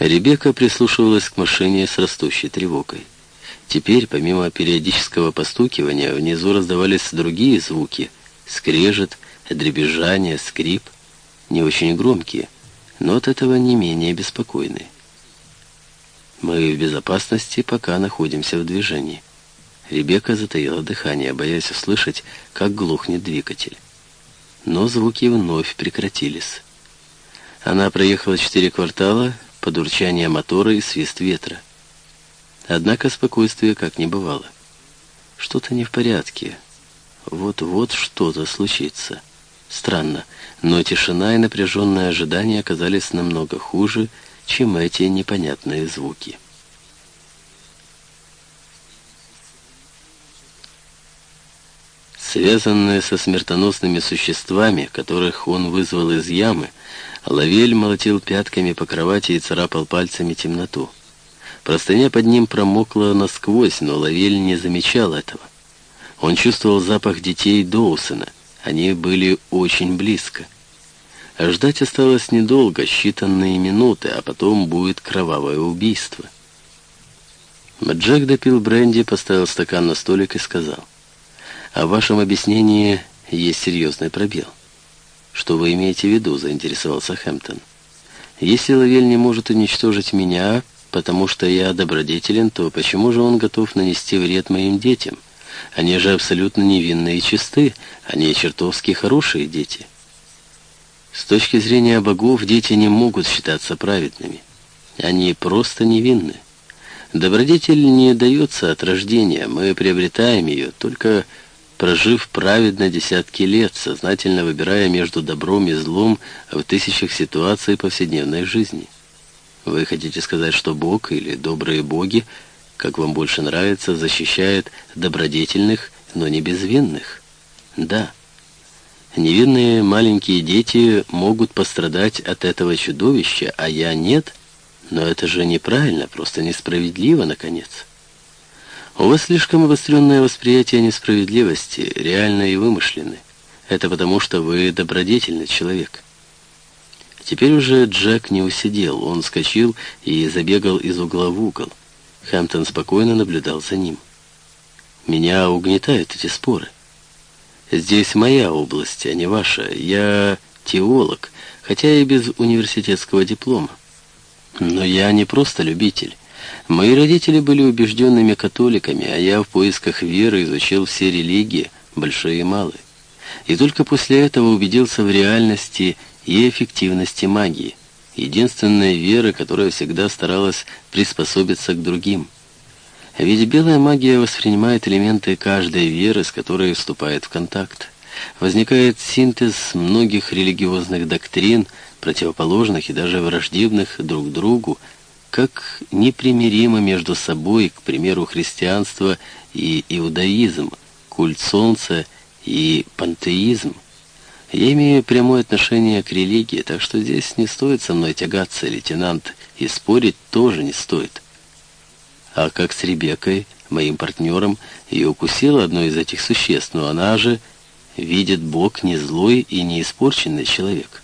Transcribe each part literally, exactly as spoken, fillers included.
Ребекка прислушивалась к машине с растущей тревогой. Теперь, помимо периодического постукивания, внизу раздавались другие звуки: скрежет, дребезжание, скрип. Не очень громкие, но от этого не менее беспокойные. Мы в безопасности, пока находимся в движении. Ребекка затаила дыхание, боясь услышать, как глохнет двигатель. Но звуки вновь прекратились. Она проехала четыре квартала под урчание мотора и свист ветра. Однако спокойствия как не бывало. Что-то не в порядке. Вот-вот что-то случится. Странно, но тишина и напряженное ожидание оказались намного хуже, чем эти непонятные звуки. Связанные со смертоносными существами, которых он вызвал из ямы, Лавель молотил пятками по кровати и царапал пальцами темноту. Простыня под ним промокла насквозь, но Лавель не замечал этого. Он чувствовал запах детей Доусона. Они были очень близко. А ждать осталось недолго, считанные минуты, а потом будет кровавое убийство. Джек допил бренди, поставил стакан на столик и сказал: «О вашем объяснении есть серьезный пробел». «Что вы имеете в виду?» — заинтересовался Хэмптон. «Если Лавель не может уничтожить меня, потому что я добродетелен, то почему же он готов нанести вред моим детям? Они же абсолютно невинные и чисты, они чертовски хорошие дети». «С точки зрения богов, дети не могут считаться праведными. Они просто невинны. Добродетель не дается от рождения, мы приобретаем ее, только прожив праведно десятки лет, сознательно выбирая между добром и злом в тысячах ситуаций повседневной жизни. Вы хотите сказать, что Бог или добрые боги, как вам больше нравится, защищают добродетельных, но не безвинных? Да. Невинные маленькие дети могут пострадать от этого чудовища, а я нет? Но это же неправильно, просто несправедливо, наконец. У вас слишком обостренное восприятие несправедливости, реальное и вымышленное. Это потому, что вы добродетельный человек». Теперь уже Джек не усидел, он вскочил и забегал из угла в угол. Хэмптон спокойно наблюдал за ним. «Меня угнетают эти споры. Здесь моя область, а не ваша. Я теолог, хотя и без университетского диплома. Но я не просто любитель. Мои родители были убежденными католиками, а я в поисках веры изучил все религии, большие и малые. И только после этого убедился в реальности и эффективности магии, единственной веры, которая всегда старалась приспособиться к другим. Ведь белая магия воспринимает элементы каждой веры, с которой вступает в контакт. Возникает синтез многих религиозных доктрин, противоположных и даже враждебных друг другу, как непримиримо между собой, к примеру, христианство и иудаизм, культ солнца и пантеизм. Я имею прямое отношение к религии, так что здесь не стоит со мной тягаться, лейтенант, и спорить тоже не стоит. А как с Ребеккой, моим партнером, ее укусило одно из этих существ, но она же видит Бог не злой и не испорченный человек.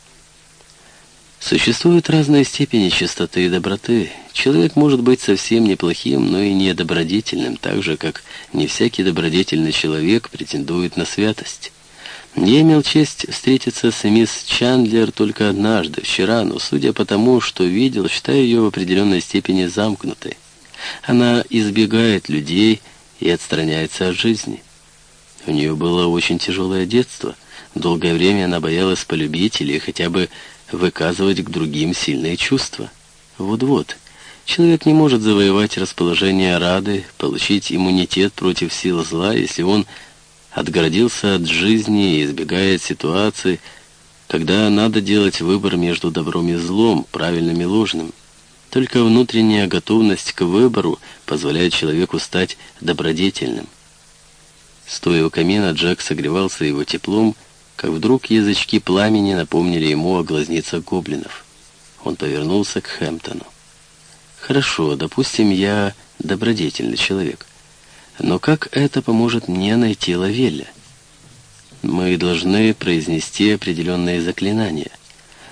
Существуют разные степени чистоты и доброты. Человек может быть совсем неплохим, но и недобродетельным, так же, как не всякий добродетельный человек претендует на святость. Я имел честь встретиться с мисс Чандлер только однажды, вчера, но, судя по тому, что видел, считаю ее в определенной степени замкнутой. Она избегает людей и отстраняется от жизни. У нее было очень тяжелое детство. Долгое время она боялась полюбить или хотя бы выказывать к другим сильные чувства. Вот-вот. Человек не может завоевать расположение Рады, получить иммунитет против сил зла, если он отгородился от жизни и избегает ситуации, когда надо делать выбор между добром и злом, правильным и ложным. Только внутренняя готовность к выбору позволяет человеку стать добродетельным. Стоя у камина, Джек согревался его теплом, как вдруг язычки пламени напомнили ему о глазницах гоблинов. Он повернулся к Хэмптону. «Хорошо, допустим, я добродетельный человек. Но как это поможет мне найти Лавеля? Мы должны произнести определенные заклинания.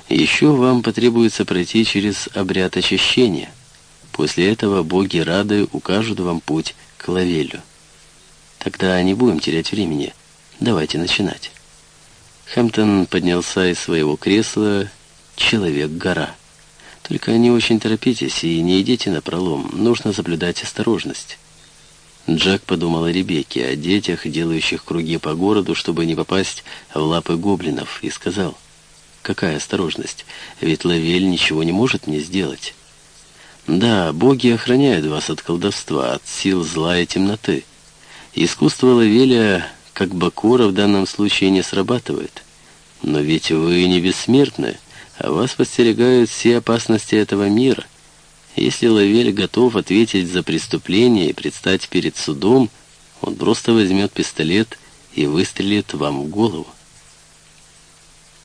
Еще вам потребуется пройти через обряд очищения. После этого боги Рады укажут вам путь к Лавелю. Тогда не будем терять времени. Давайте начинать». Хэмптон поднялся из своего кресла. «Человек-гора. Только не очень торопитесь и не идите напролом. Нужно соблюдать осторожность». Джек подумал о Ребекке, о детях, делающих круги по городу, чтобы не попасть в лапы гоблинов, и сказал: «Какая осторожность? Ведь Лавель ничего не может мне сделать». «Да, боги охраняют вас от колдовства, от сил зла и темноты. Искусство Лавеля, как Бакора, в данном случае не срабатывает. Но ведь вы не бессмертны, а вас подстерегают все опасности этого мира. Если Лавель готов ответить за преступление и предстать перед судом, он просто возьмет пистолет и выстрелит вам в голову.